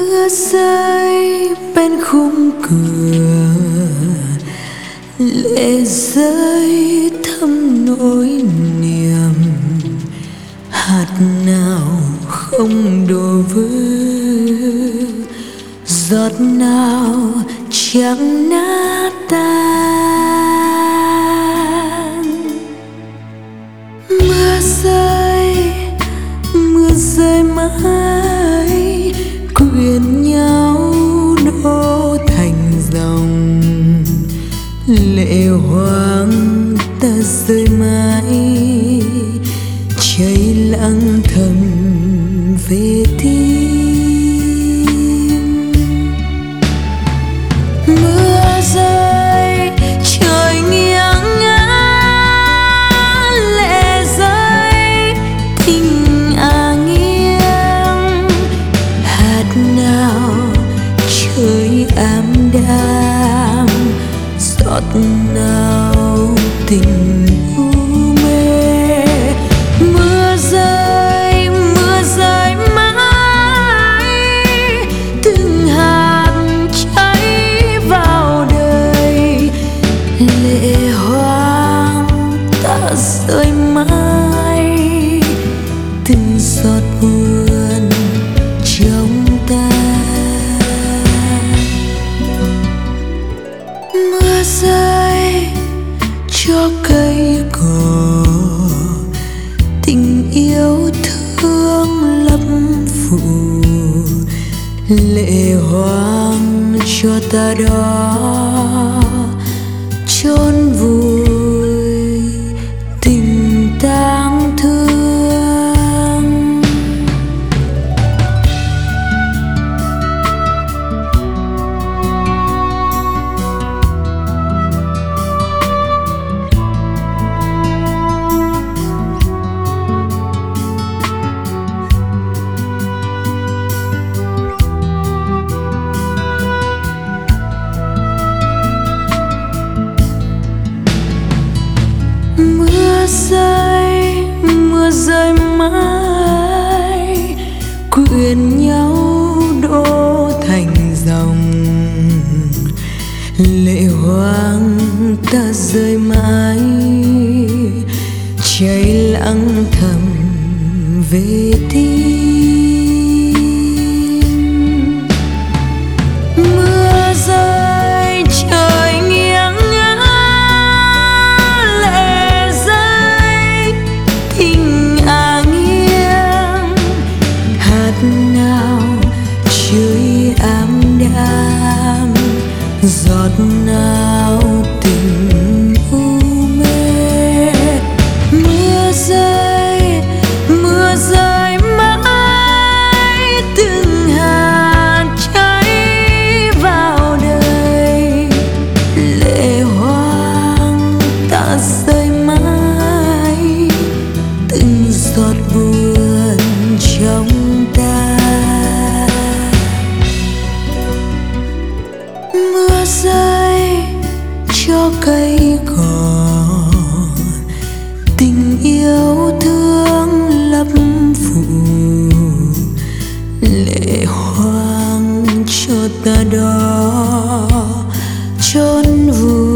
Mưa rơi bên khung cửa, lệ rơi thấm nỗi niềm. Hạt nào không đổ vỡ, giọt nào chẳng nát tan. Mưa rơi mãi quyện nhau đổ thành dòng. Lệ hoang ta rơi mãi, cháy lặng thầm về tim. Mưa rơi trời nghiêng ngả, lệ rơi tình nghiêng. Hạt nào trời ảm đạm, giọt nào tình u mê. Mưa rơi mãi, từng hạt cháy vào đời. Lệ hoang ta rơi mãi, từng giọt buồn trong ta. Mưa rơi cho cây cỏ, tình yêu thương lấp phủ. Lệ hoang cho ta đó chôn vùi tình tang thương. Mưa rơi mãi quyện nhau đổ thành dòng. Lệ hoang ta rơi mãi, cháy lặng thầm về tim. Mưa rơi trời nghiêng ngả, lệ rơi tình nghiêng. Hạt nào trời ảm đạm, giọt nào tình u mê. Mưa rơi mãi, từng hạt cháy vào đời. Lệ hoang ta rơi mãi, từng giọt buồn trong ta. Mưa rơi cho cây cỏ, tình yêu thương lấp phủ. Lệ hoang cho ta đó chôn vùi